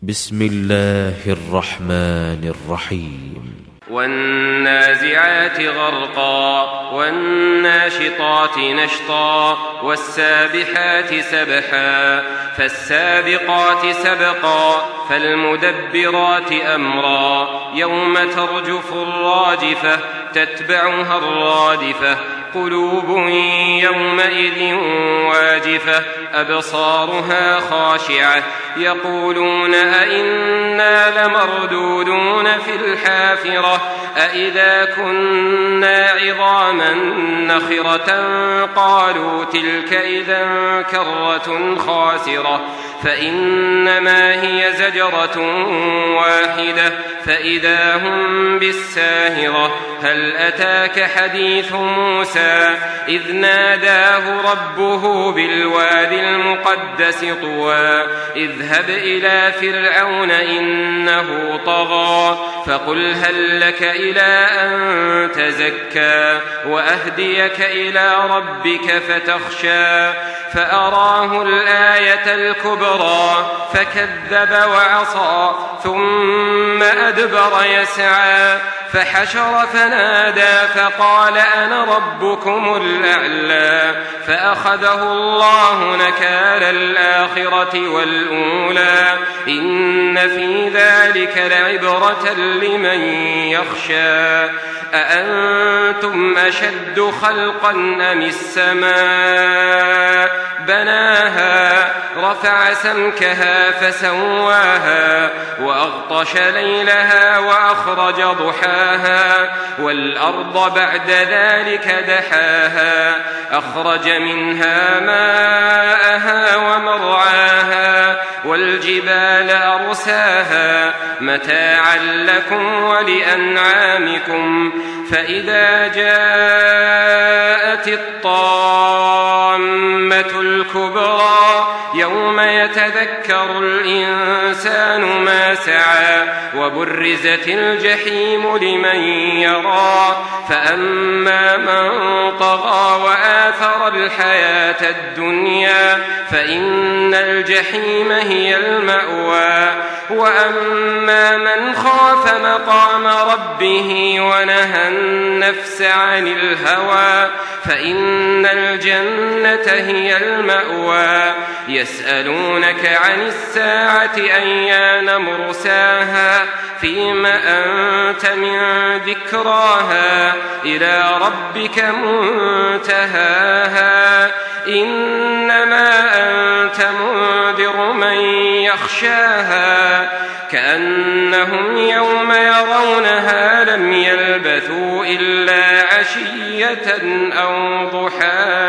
بسم الله الرحمن الرحيم والنازعات غرقا والناشطات نشطا والسابحات سبحا فالسابقات سبقا فالمدبرات أمرا يوم ترجف الراجفة تتبعها الرادفة قلوب يومئذ واجفة أبصارها خاشعة يقولون أئنا لمردودون في الحافرة أئذا كنا عظاما نخرة قالوا تلك إذا كرة خاسرة فإنما هي زجرة واحدة فإذا هم بالساهرة هل أتاك حديث موسى إذ ناداه ربه بالوادي المقدس طوى اذهب إلى فرعون إنه طغى فقل هل لك إلى أن تزكى وأهديك إلى ربك فتخشى فأراه الآية الكبرى فكذب وعصى ثم أدبر يسعى فحشر فنادى فقال أنا ربكم الأعلى فأخذه الله نكال الآخرة والأولى إن في ذلك لعبرة لمن يخشى أأنتم أشد خلقا أم السماء بناها رفع سمكها فسواها وأغطش ليلها وأخرج ضحاها والأرض بعد ذلك دحاها أخرج منها ماءها ومرعاها والجبال أرساها متاعا لكم ولأنعامكم فإذا جاءت الطامة الكبرى يوم يتذكر الإنسان ما سعى وبرزت الجحيم لمن يرى فأما من طغى وآثر الحياة الدنيا فإن الجحيم هي المأوى وأما من خاف مقام ربه ونهى النفس عن الهوى فإن الجنة هي المأوى يسألونك عن الساعة أيان مرساها فيم أنت من ذكراها إلى ربك منتهاها إنما أنت منذر من يخشاها كأنهم يوم يرونها لم يلبثوا إلا عشية أو ضحاها.